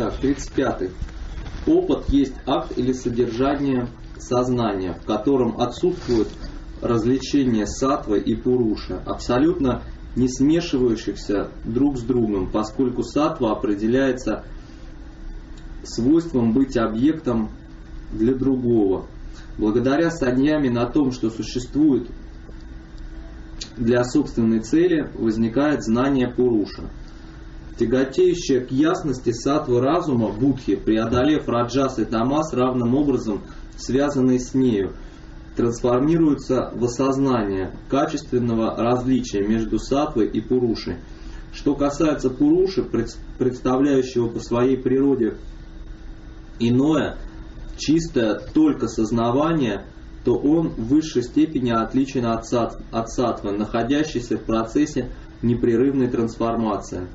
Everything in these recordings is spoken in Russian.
Так, 35. Опыт есть акт или содержание сознания, в котором отсутствует развлечение саттвы и пуруши, абсолютно не смешивающихся друг с другом, поскольку саттва определяется свойством быть объектом для другого. Благодаря саньяме на том, что существует для собственной цели, возникает знание пуруша. Тяготеющая к ясности саттвы разума будхи, преодолев раджас и тамас, равным образом связанные с нею, трансформируются в осознание качественного различия между саттвой и пурушей. Что касается пуруши, представляющего по своей природе иное, чистое только сознавание, то он в высшей степени отличен от саттвы, находящейся в процессе непрерывной трансформации.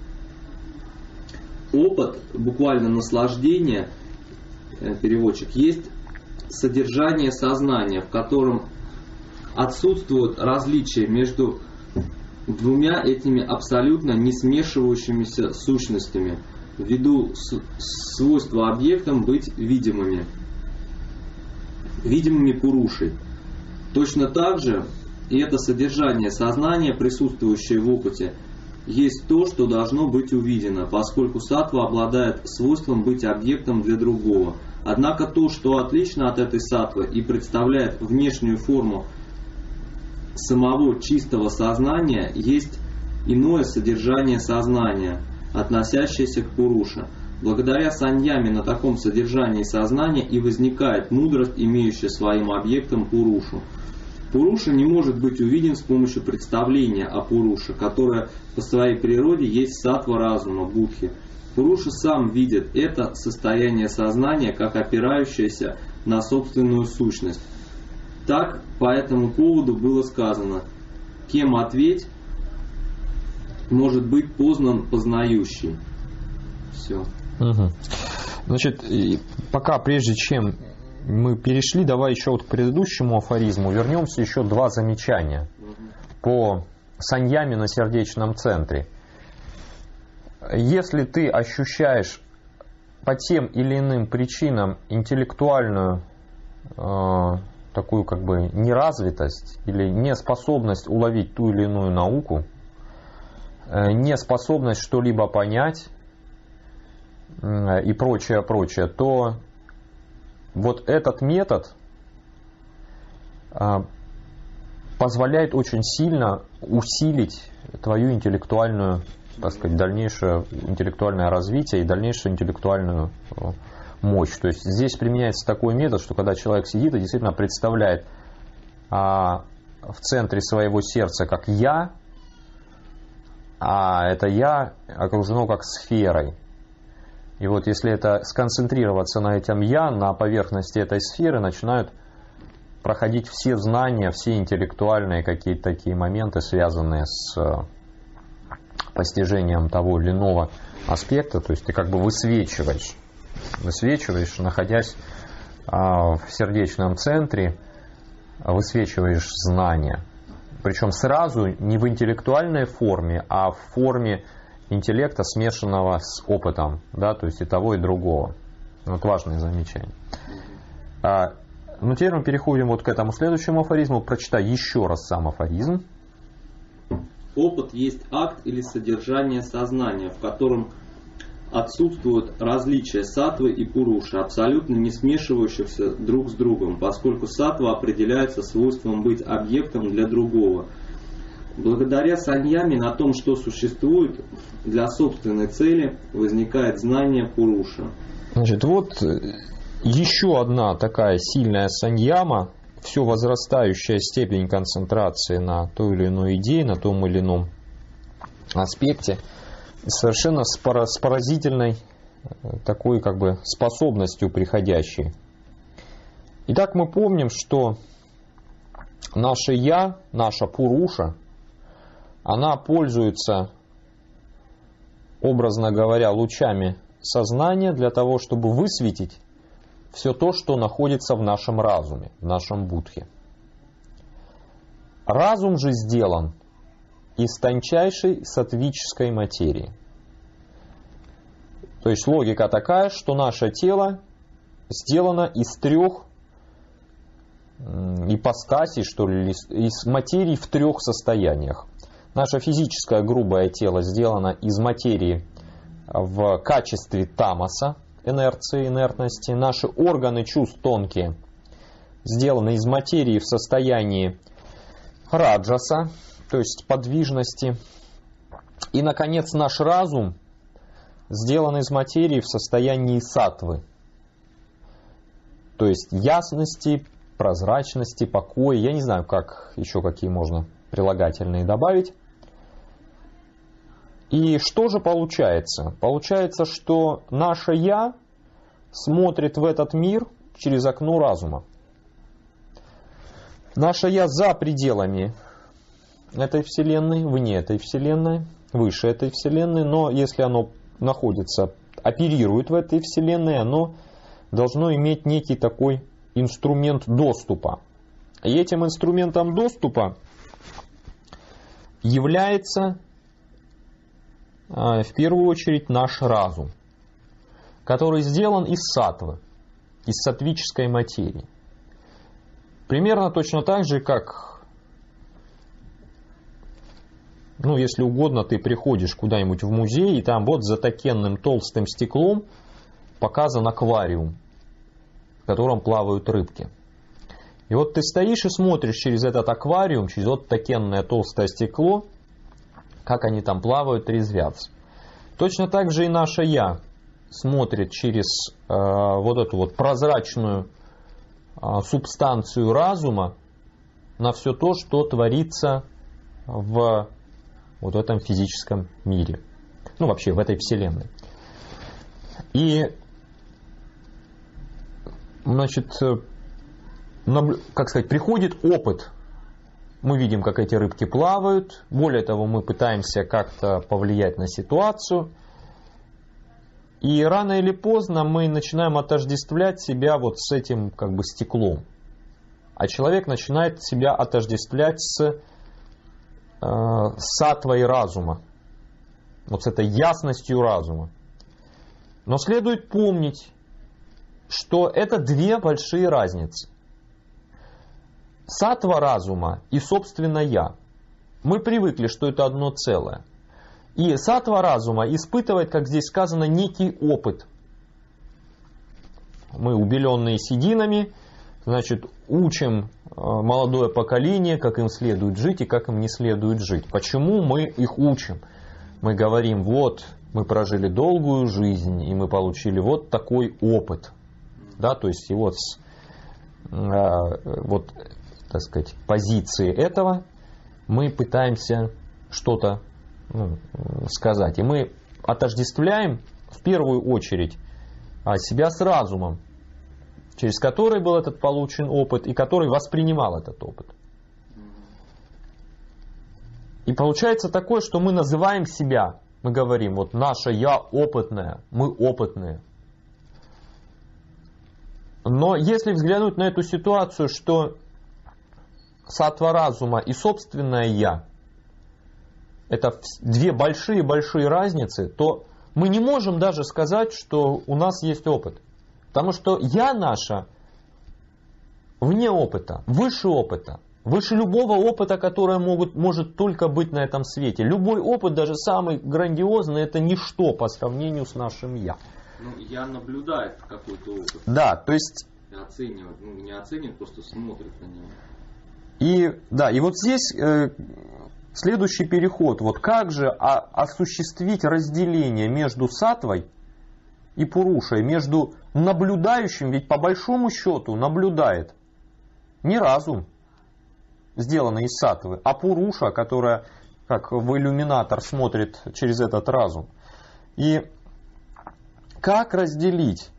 Опыт, буквально наслаждение, переводчик, есть содержание сознания, в котором отсутствует различие между двумя этими абсолютно не смешивающимися сущностями, ввиду свойства объектам быть видимыми пурушей. Точно так же и это содержание сознания, присутствующее в опыте, есть то, что должно быть увидено, поскольку саттва обладает свойством быть объектом для другого. Однако то, что отлично от этой саттвы и представляет внешнюю форму самого чистого сознания, есть иное содержание сознания, относящееся к пуруше. Благодаря саньяме на таком содержании сознания и возникает мудрость, имеющая своим объектом пурушу. Пуруша не может быть увиден с помощью представления о пуруше, которое по своей природе есть саттва разума, будхи. Пуруша сам видит это состояние сознания как опирающееся на собственную сущность. Так по этому поводу было сказано: «Кем ответь может быть познан познающий». Все. Угу. Значит, пока прежде чем мы перешли, давай еще вот к предыдущему афоризму вернемся, еще два замечания по саньяме на сердечном центре. Если ты ощущаешь по тем или иным причинам интеллектуальную такую как бы неразвитость или неспособность уловить ту или иную науку, неспособность что-либо понять и прочее, то вот этот метод позволяет очень сильно усилить твою интеллектуальную, так сказать, дальнейшее интеллектуальное развитие и дальнейшую интеллектуальную мощь. То есть здесь применяется такой метод, что когда человек сидит и действительно представляет в центре своего сердца как «я», а это «я» окружено как сферой. И вот если это сконцентрироваться на этом «я», на поверхности этой сферы начинают проходить все знания, все интеллектуальные какие-то такие моменты, связанные с постижением того или иного аспекта. То есть ты как бы высвечиваешь, находясь в сердечном центре, высвечиваешь знания. Причем сразу не в интеллектуальной форме, а в форме интеллекта, смешанного с опытом, да, то есть и того, и другого. Вот важное замечание. Ну, теперь мы переходим вот к этому следующему афоризму. Прочитай еще раз сам афоризм. Опыт есть акт или содержание сознания, в котором отсутствуют различия саттвы и пуруши, абсолютно не смешивающихся друг с другом, поскольку саттва определяется свойством быть объектом для другого. Благодаря саньяме на том, что существует для собственной цели, возникает знание пуруша. Значит, вот еще одна такая сильная саньяма, все возрастающая степень концентрации на той или иной идее, на том или ином аспекте, совершенно с поразительной такой как бы способностью приходящей. Итак, мы помним, что наше «я», наша пуруша, она пользуется, образно говоря, лучами сознания для того, чтобы высветить все то, что находится в нашем разуме, в нашем будхе. Разум же сделан из тончайшей саттвической материи. То есть логика такая, что наше тело сделано из трех ипостасей, что ли, из материи в трех состояниях. Наше физическое грубое тело сделано из материи в качестве тамаса, инерции, инертности. Наши органы чувств тонкие сделаны из материи в состоянии раджаса, то есть подвижности. И, наконец, наш разум сделан из материи в состоянии саттвы, то есть ясности, прозрачности, покоя. Я не знаю, как еще какие можно прилагательные добавить. И что же получается? Получается, что наше «я» смотрит в этот мир через окно разума. Наше «я» за пределами этой Вселенной, вне этой Вселенной, выше этой Вселенной, но если оно находится, оперирует в этой Вселенной, оно должно иметь некий такой инструмент доступа. И этим инструментом доступа является в первую очередь наш разум, который сделан из саттвы, из саттвической материи. Примерно точно так же, как, если угодно, ты приходишь куда-нибудь в музей, и там вот за такенным толстым стеклом показан аквариум, в котором плавают рыбки. И вот ты стоишь и смотришь через этот аквариум, через вот такенное толстое стекло, как они там плавают, резвятся. Точно так же и наше «я» смотрит через вот эту вот прозрачную субстанцию разума на все то, что творится в вот этом физическом мире. Вообще в этой Вселенной. И, приходит опыт. Мы видим, как эти рыбки плавают. Более того, мы пытаемся как-то повлиять на ситуацию. И рано или поздно мы начинаем отождествлять себя вот с этим стеклом. А человек начинает себя отождествлять с саттвой разума. Вот с этой ясностью разума. Но следует помнить, что это две большие разницы. Саттва разума и, собственно, «я». Мы привыкли, что это одно целое. И саттва разума испытывает, как здесь сказано, некий опыт. Мы, убеленные сединами, учим молодое поколение, как им следует жить и как им не следует жить. Почему мы их учим? Мы говорим, вот, мы прожили долгую жизнь, и мы получили вот такой опыт. Да, то есть, и вот позиции этого мы пытаемся что-то сказать. И мы отождествляем в первую очередь себя с разумом, через который был этот получен опыт и который воспринимал этот опыт. И получается такое, что мы называем себя, мы говорим, вот наше «я» опытное, мы опытные. Но если взглянуть на эту ситуацию, что саттва разума и собственное «я» это две большие-большие разницы, то мы не можем даже сказать, что у нас есть опыт. Потому что «я» наше вне опыта, выше опыта, выше любого опыта, который может только быть на этом свете. Любой опыт, даже самый грандиозный, это ничто по сравнению с нашим «я». «Я» наблюдает какой-то опыт. Да, то есть... Оценивает, не оценивает, просто смотрит на него. И вот здесь следующий переход. Вот как же осуществить разделение между саттвой и пурушей, между наблюдающим, ведь по большому счету наблюдает не разум, сделанный из саттвы, а пуруша, которая как в иллюминатор смотрит через этот разум. И как разделить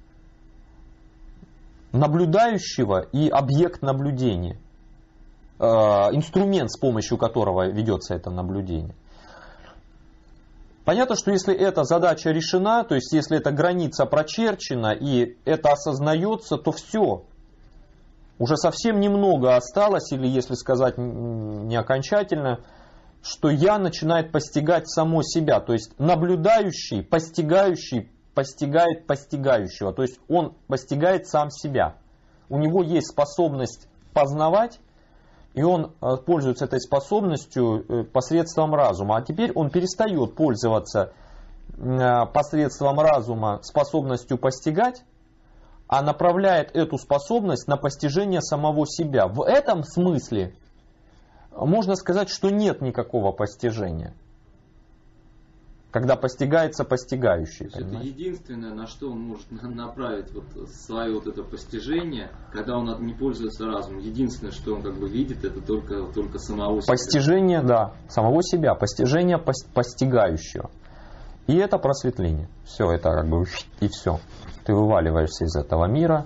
наблюдающего и объект наблюдения? Инструмент, с помощью которого ведется это наблюдение. Понятно, что если эта задача решена, то есть если эта граница прочерчена и это осознается, то все. Уже совсем немного осталось, или если сказать не окончательно, что «я» начинает постигать само себя. То есть наблюдающий, постигающий постигает постигающего, то есть он постигает сам себя. У него есть способность познавать, и он пользуется этой способностью посредством разума. А теперь он перестает пользоваться посредством разума способностью постигать, а направляет эту способность на постижение самого себя. В этом смысле можно сказать, что нет никакого постижения, когда постигается постигающий. Это единственное, на что он может направить вот свое вот это постижение, когда он не пользуется разумом. Единственное, что он как бы видит, это только самого себя. Постижение, да, самого себя, постижение постигающего. И это просветление. Все, это как бы и все. Ты вываливаешься из этого мира.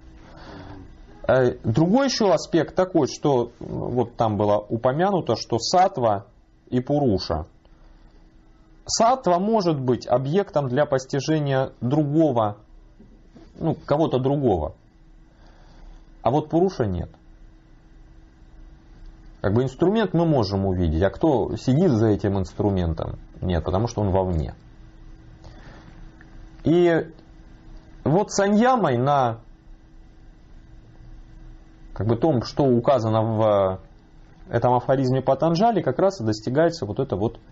Другой еще аспект такой, что вот там было упомянуто, что саттва и пуруша. Саттва может быть объектом для постижения другого, кого-то другого. А вот пуруша нет. Как бы инструмент мы можем увидеть, а кто сидит за этим инструментом? Нет, потому что он вовне. И вот саньямой на том, что указано в этом афоризме Патанджали, как раз и достигается вот это вот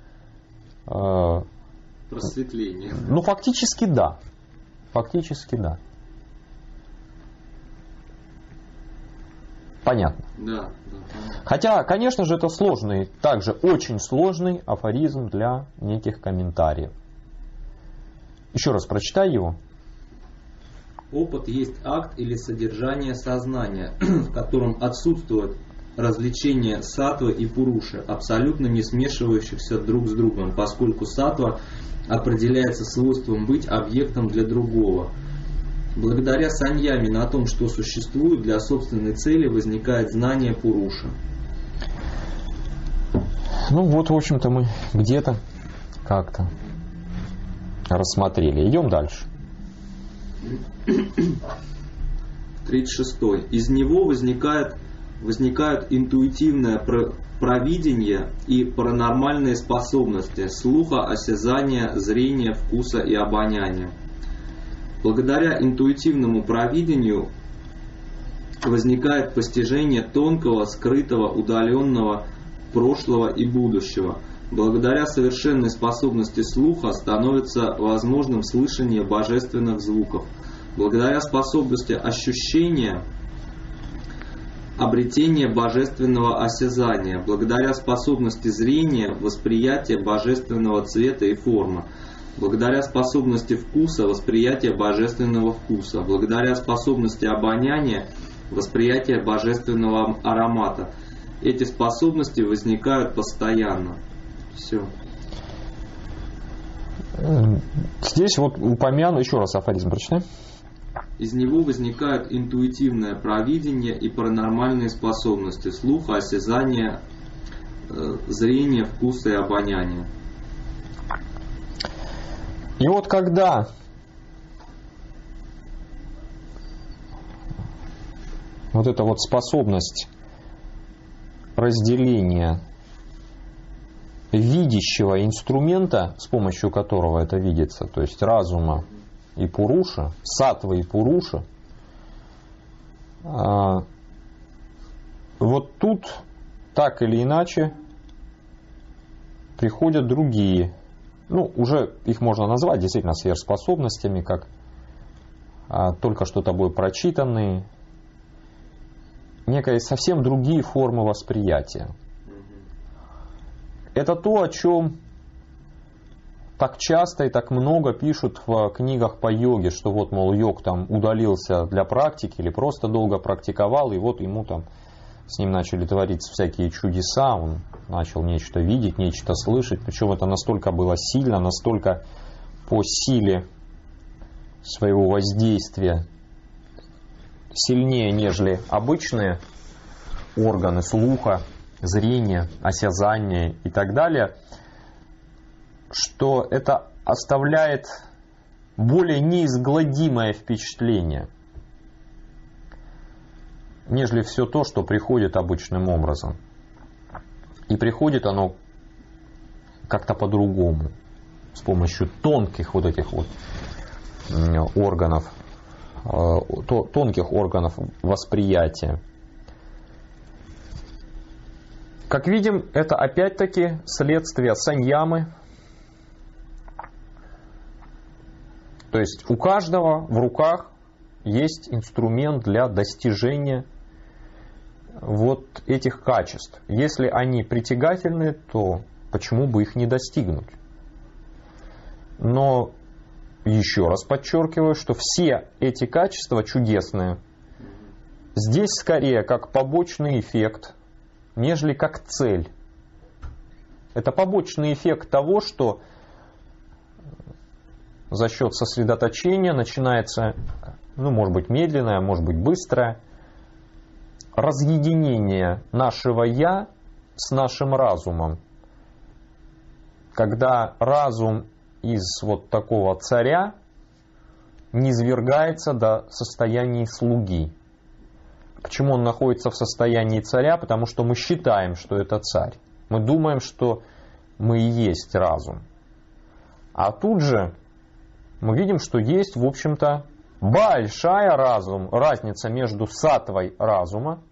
просветление. Фактически да. Фактически да. Понятно. Да. Хотя, конечно же, это сложный, также очень сложный афоризм для неких комментариев. Еще раз прочитай его. Опыт есть акт или содержание сознания, в котором отсутствует развлечение саттвы и пуруши, абсолютно не смешивающихся друг с другом, поскольку саттва определяется свойством быть объектом для другого. Благодаря саньяме на том, что существует, для собственной цели возникает знание пуруши. В общем-то, мы где-то как-то рассмотрели. Идем дальше. 36. Из него возникают интуитивное провидение и паранормальные способности слуха, осязания, зрения, вкуса и обоняния. Благодаря интуитивному провидению возникает постижение тонкого, скрытого, удаленного прошлого и будущего. Благодаря совершенной способности слуха становится возможным слышание божественных звуков. Благодаря способности ощущения обретение божественного осязания. Благодаря способности зрения восприятие божественного цвета и формы. Благодаря способности вкуса восприятие божественного вкуса. Благодаря способности обоняния восприятие божественного аромата. Эти способности возникают постоянно. Все. Здесь вот упомяну, еще раз афоризм прочитай. Из него возникают интуитивное провидение и паранормальные способности слуха, осязания, зрения, вкуса и обоняния. И вот когда вот эта вот способность разделения видящего инструмента, с помощью которого это видится, то есть разума и пуруша, саттва и пуруша, вот тут так или иначе приходят другие, уже их можно назвать действительно сверхспособностями, как только что тобой прочитанные, некие совсем другие формы восприятия. Это то, о чем так часто и так много пишут в книгах по йоге, что вот, мол, йог там удалился для практики или просто долго практиковал, и вот ему там с ним начали твориться всякие чудеса, он начал нечто видеть, нечто слышать, причем это настолько было сильно, настолько по силе своего воздействия сильнее, нежели обычные органы слуха, зрения, осязания и так далее, что это оставляет более неизгладимое впечатление, нежели все то, что приходит обычным образом. И приходит оно как-то по-другому, с помощью тонких вот этих вот органов, тонких органов восприятия. Как видим, это опять-таки следствие саньямы. То есть у каждого в руках есть инструмент для достижения вот этих качеств. Если они притягательны, то почему бы их не достигнуть? Но еще раз подчеркиваю, что все эти качества чудесные. Здесь скорее как побочный эффект, нежели как цель. Это побочный эффект того, что за счет сосредоточения начинается, может быть, медленное, может быть, быстрое разъединение нашего «я» с нашим разумом. Когда разум из вот такого царя низвергается до состояния слуги. Почему он находится в состоянии царя? Потому что мы считаем, что это царь. Мы думаем, что мы и есть разум. А тут же мы видим, что есть, в общем-то, большая разница между саттвой разума.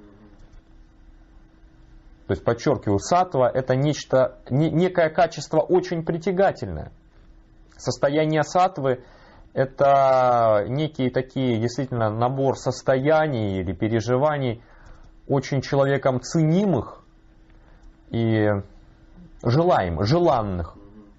То есть, подчеркиваю, саттва — это некое качество очень притягательное. Состояние саттвы — это некие такие, действительно, набор состояний или переживаний, очень человеком ценимых и желанных.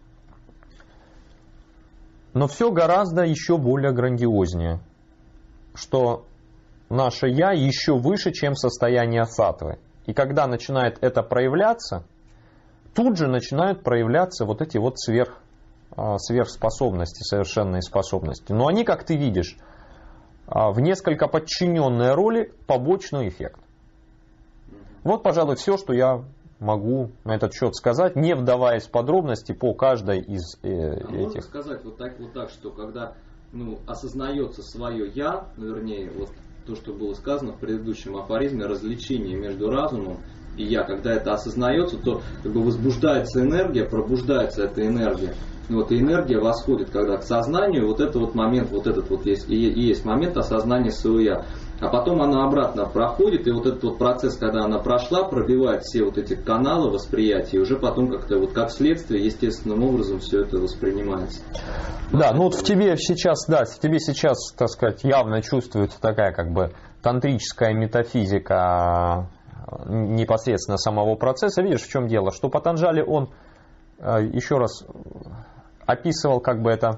Но все гораздо еще более грандиознее, что наше «я» еще выше, чем состояние саттвы. И когда начинает это проявляться, тут же начинают проявляться вот эти вот сверхспособности, совершенные способности. Но они, как ты видишь, в несколько подчиненной роли побочный эффект. Вот, пожалуй, все, что я могу на этот счет сказать, не вдаваясь в подробности по каждой из этих. Можно сказать вот так, что когда осознается свое «я», вернее, вот то, что было сказано в предыдущем афоризме, различение между разумом и «я», когда это осознается, то возбуждается энергия, пробуждается эта энергия. И энергия восходит, когда к сознанию, вот этот момент есть момент осознания своего «я». А потом она обратно проходит, и вот этот процесс, когда она прошла, пробивает все вот эти каналы восприятия, и уже потом как-то как следствие естественным образом все это воспринимается. Да, в тебе сейчас, так сказать, явно чувствуется такая тантрическая метафизика непосредственно самого процесса. Видишь, в чем дело? Что Патанджали, он еще раз описывал это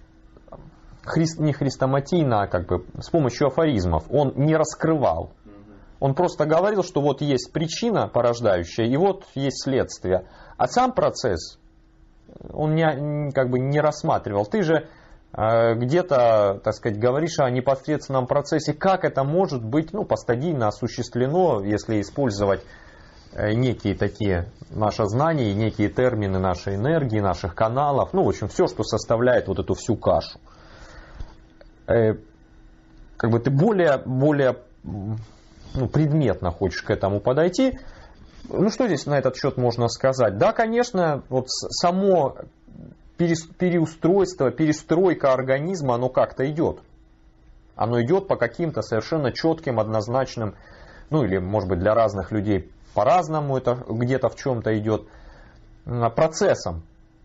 не хрестоматийно, а с помощью афоризмов. Он не раскрывал. Он просто говорил, что вот есть причина порождающая, и вот есть следствие. А сам процесс он не рассматривал. Ты же где-то, так сказать, говоришь о непосредственном процессе, как это может быть постадийно осуществлено, если использовать некие такие наши знания, некие термины нашей энергии, наших каналов, в общем, все, что составляет вот эту всю кашу. Ты более предметно хочешь к этому подойти. Что здесь на этот счет можно сказать? Да, конечно, само переустройство, перестройка организма, оно как-то идет. Оно идет по каким-то совершенно четким, однозначным, или, может быть, для разных людей по-разному это где-то в чем-то идет, процессом.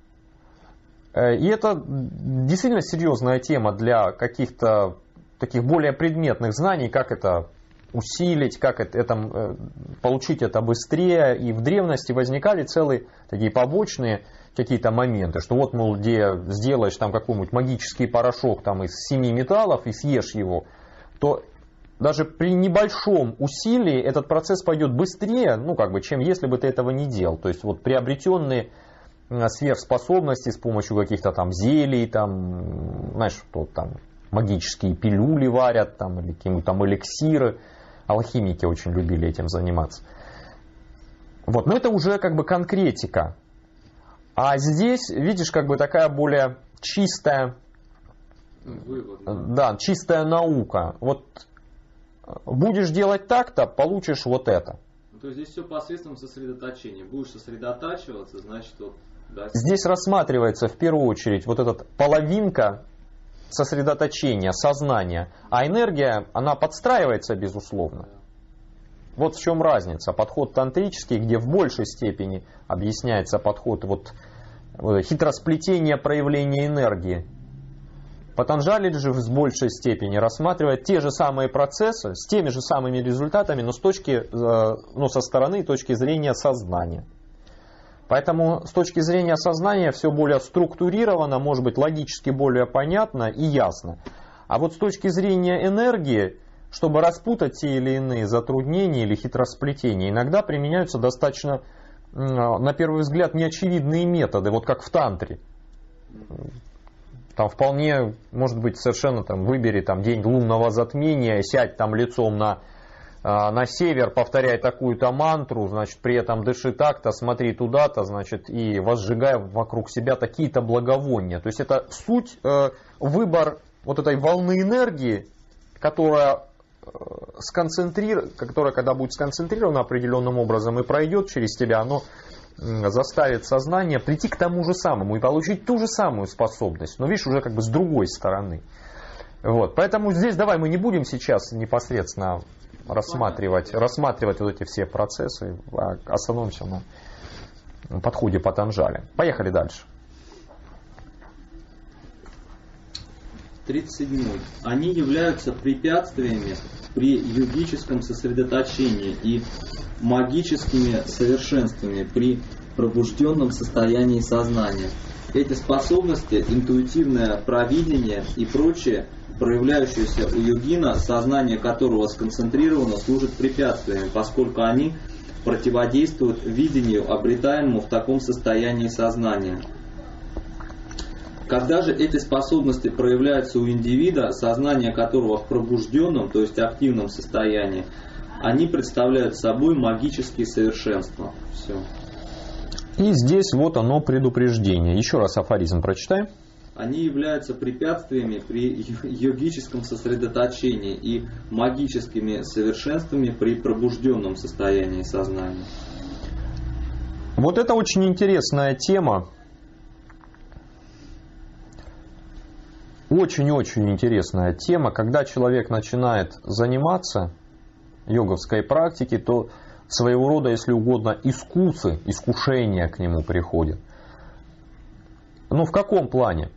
И это действительно серьезная тема для каких-то таких более предметных знаний, как это усилить, как получить это быстрее. И в древности возникали целые такие побочные какие-то моменты, что где сделаешь какой-нибудь магический порошок из 7 металлов и съешь его, то даже при небольшом усилии этот процесс пойдет быстрее, чем если бы ты этого не делал. То есть приобретенные сверхспособности с помощью каких-то зелий, магические пилюли варят, или какие-нибудь эликсиры. Алхимики очень любили этим заниматься. Но это уже конкретика. А здесь, видишь, такая более чистая, чистая наука. Будешь делать так-то, получишь вот это. То есть здесь все посредством сосредоточения. Будешь сосредотачиваться, значит, Здесь рассматривается в первую очередь эта половинка сосредоточения, сознания, а энергия, она подстраивается, безусловно. Вот в чем разница. Подход тантрический, где в большей степени объясняется подход хитросплетения проявления энергии. Патанджали же в большей степени рассматривает те же самые процессы с теми же самыми результатами, но со стороны точки зрения сознания. Поэтому с точки зрения сознания все более структурировано, может быть логически более понятно и ясно. А вот с точки зрения энергии, чтобы распутать те или иные затруднения или хитросплетения, иногда применяются достаточно, на первый взгляд, неочевидные методы, вот как в тантре. Там вполне, может быть, совершенно выбери день лунного затмения, сядь лицом на север, повторяй такую-то мантру, значит, при этом дыши так-то, смотри туда-то, значит, и возжигай вокруг себя такие-то благовония. То есть это суть, выбор вот этой волны энергии, которая, когда будет сконцентрирована определенным образом и пройдет через тебя, оно заставит сознание прийти к тому же самому и получить ту же самую способность. Но видишь, уже с другой стороны. Вот. Поэтому здесь давай мы не будем сейчас непосредственно рассматривать вот эти все процессы, а остановимся на подходе Патанджали. Поехали дальше. 37. Они являются препятствиями при йогическом сосредоточении и магическими совершенствами при пробужденном состоянии сознания. Эти способности, интуитивное провидение и прочее, проявляющиеся у йогина, сознание которого сконцентрировано, служат препятствиями, поскольку они противодействуют видению, обретаемому в таком состоянии сознания. Когда же эти способности проявляются у индивида, сознание которого в пробужденном, то есть активном состоянии, они представляют собой магические совершенства. Все. И здесь вот оно предупреждение. Еще раз афоризм прочитай. Они являются препятствиями при йогическом сосредоточении и магическими совершенствами при пробужденном состоянии сознания. Вот это очень интересная тема. Очень-очень интересная тема. Когда человек начинает заниматься йоговской практикой, то своего рода, если угодно, искушения к нему приходят. В каком плане?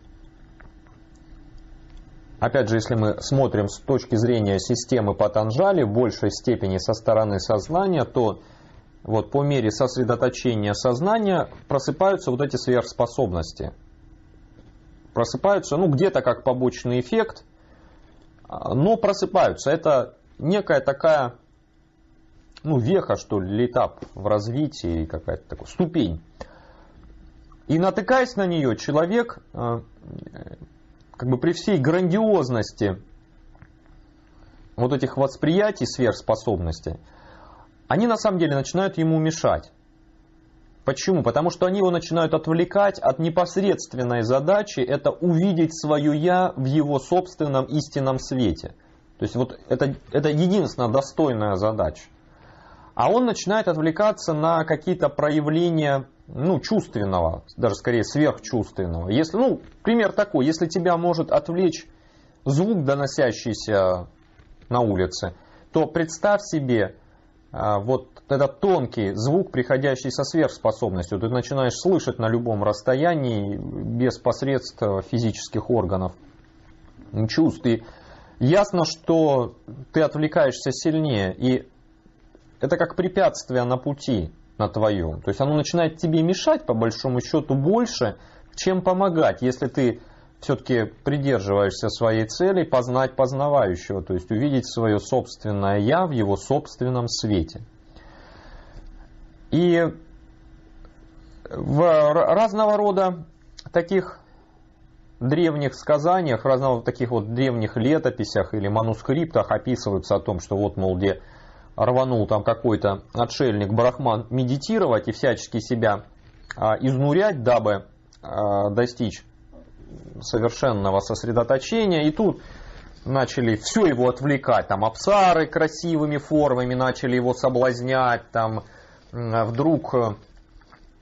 Опять же, если мы смотрим с точки зрения системы Патанджали, в большей степени со стороны сознания, то вот по мере сосредоточения сознания просыпаются вот эти сверхспособности. Просыпаются, где-то как побочный эффект, но просыпаются. Это некая такая, веха, что ли, или этап в развитии, какая-то такая ступень. И натыкаясь на нее, человек, при всей грандиозности вот этих восприятий сверхспособностей, они на самом деле начинают ему мешать. Почему? Потому что они его начинают отвлекать от непосредственной задачи, это увидеть свое «я» в его собственном истинном свете. То есть вот это единственная достойная задача. А он начинает отвлекаться на какие-то проявления чувственного, даже скорее сверхчувственного. Если, пример такой, если тебя может отвлечь звук, доносящийся на улице, то представь себе вот этот тонкий звук, приходящий со сверхспособностью. Ты начинаешь слышать на любом расстоянии, без посредств физических органов, чувств. И ясно, что ты отвлекаешься сильнее, и это как препятствие на пути на твоем. То есть оно начинает тебе мешать, по большому счету, больше, чем помогать, если ты все-таки придерживаешься своей цели познать познавающего, то есть увидеть свое собственное «я» в его собственном свете. И в разного рода таких древних сказаниях, разного таких вот древних летописях или манускриптах описываются о том, что вот, мол, где рванул там какой-то отшельник брахман медитировать и всячески себя изнурять, дабы достичь совершенного сосредоточения, и тут начали все его отвлекать, там апсары красивыми формами начали его соблазнять, там вдруг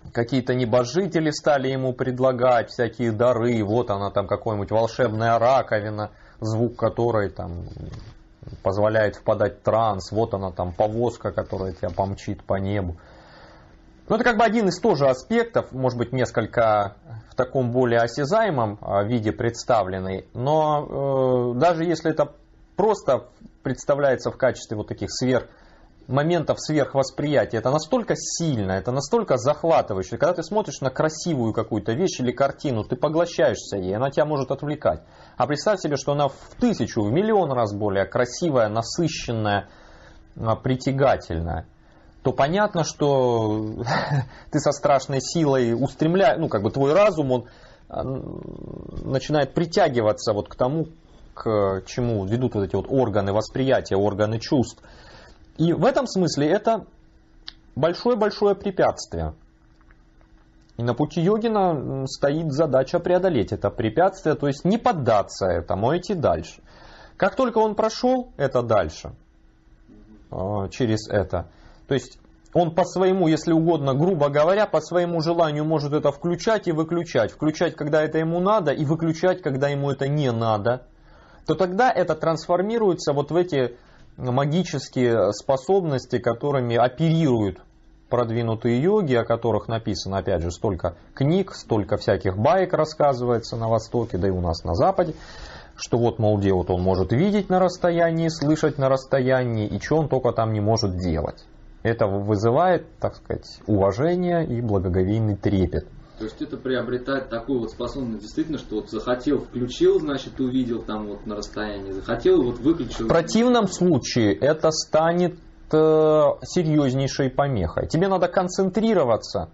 какие-то небожители стали ему предлагать всякие дары. Вот она там какая-нибудь волшебная раковина, звук которой там позволяет впадать в транс. Вот она там повозка, которая тебя помчит по небу. Ну, это как бы один из тоже аспектов, может быть, несколько в таком более осязаемом виде представленный. Но даже если это просто представляется в качестве вот таких моментов сверхвосприятия, это настолько сильно, это настолько захватывающе. Когда ты смотришь на красивую какую-то вещь или картину, ты поглощаешься ей, она тебя может отвлекать. А представь себе, что она в 1000, в миллион раз более красивая, насыщенная, притягательная. То понятно, что ты со страшной силой устремляешь, ну как бы твой разум, он начинает притягиваться вот к тому, к чему ведут вот эти вот органы восприятия, органы чувств. И в этом смысле это большое-большое препятствие. И на пути йогина стоит задача преодолеть это препятствие, то есть не поддаться этому, а идти дальше. Как только он прошел это дальше, через это, то есть он по своему, если угодно, грубо говоря, по своему желанию может это включать и выключать. Включать, когда это ему надо, и выключать, когда ему это не надо. То тогда это трансформируется вот в эти магические способности, которыми оперируют продвинутые йоги, о которых написано, опять же, столько книг, столько всяких баек рассказывается на Востоке, да и у нас на Западе, что вот, мол, вот он может видеть на расстоянии, слышать на расстоянии, и что он только там не может делать. Это вызывает, так сказать, уважение и благоговейный трепет. То есть это приобретает такую вот способность, действительно, что вот захотел, включил, значит, увидел там вот на расстоянии, захотел, вот выключил. В противном случае это станет серьезнейшей помехой. Тебе надо концентрироваться,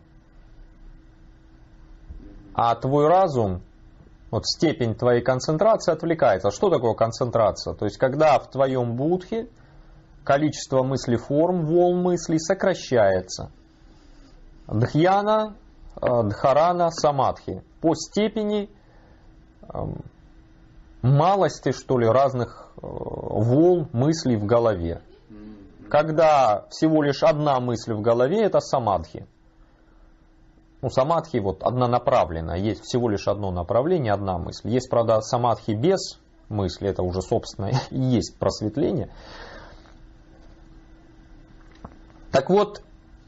а твой разум, вот степень твоей концентрации отвлекается. Что такое концентрация? То есть когда в твоем будхе количество мыслеформ, волн мыслей сокращается. Дхьяна, дхарана, самадхи. По степени малости, что ли, разных волн мыслей в голове. Когда всего лишь одна мысль в голове, это самадхи. Ну, самадхи вот однонаправленная. Есть всего лишь одно направление, одна мысль. Есть, правда, самадхи без мысли, это уже, собственно, и есть просветление. Так вот,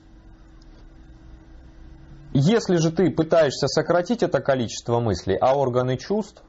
если же ты пытаешься сократить это количество мыслей, а органы чувств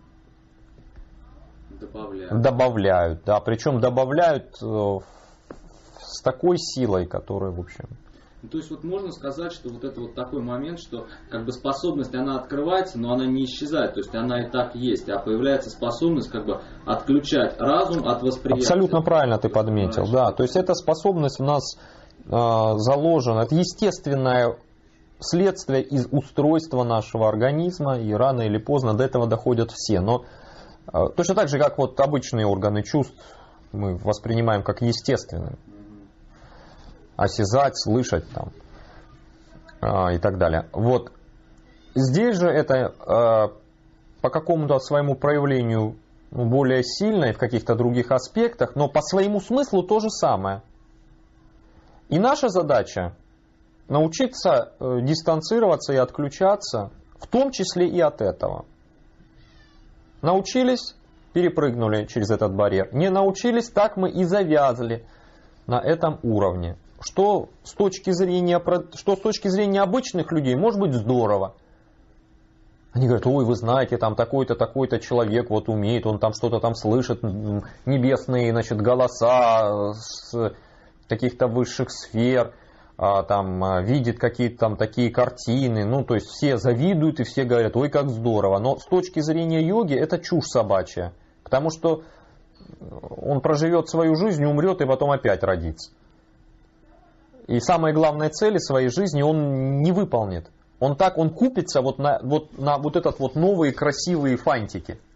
добавляют, да, причем добавляют с такой силой, которая, в общем... Ну, то есть вот можно сказать, что вот это вот такой момент, что как бы способность, она открывается, но она не исчезает, то есть она и так есть, а появляется способность как бы отключать разум от восприятия. Абсолютно правильно ты подметил, да, то есть эта способность у нас заложена, это естественное следствие из устройства нашего организма, и рано или поздно до этого доходят все. Но точно так же, как вот обычные органы чувств мы воспринимаем как естественные. Осязать, слышать там, и так далее. Вот здесь же это по какому-то своему проявлению более сильно и в каких-то других аспектах, но по своему смыслу то же самое. И наша задача научиться дистанцироваться и отключаться, в том числе и от этого. Научились, перепрыгнули через этот барьер. Не научились, так мы и завязли на этом уровне. Что с точки зрения обычных людей может быть здорово. Они говорят: ой, вы знаете, там такой-то, такой-то человек вот умеет, он там что-то там слышит, небесные, значит, голоса с каких-то высших сфер, там видит какие-то там такие картины. Ну, то есть все завидуют и все говорят: ой, как здорово. Но с точки зрения йоги это чушь собачья. Потому что он проживет свою жизнь, умрет и потом опять родится. И самые главные цели своей жизни он не выполнит. Он купится вот на вот этот вот новые красивые фантики.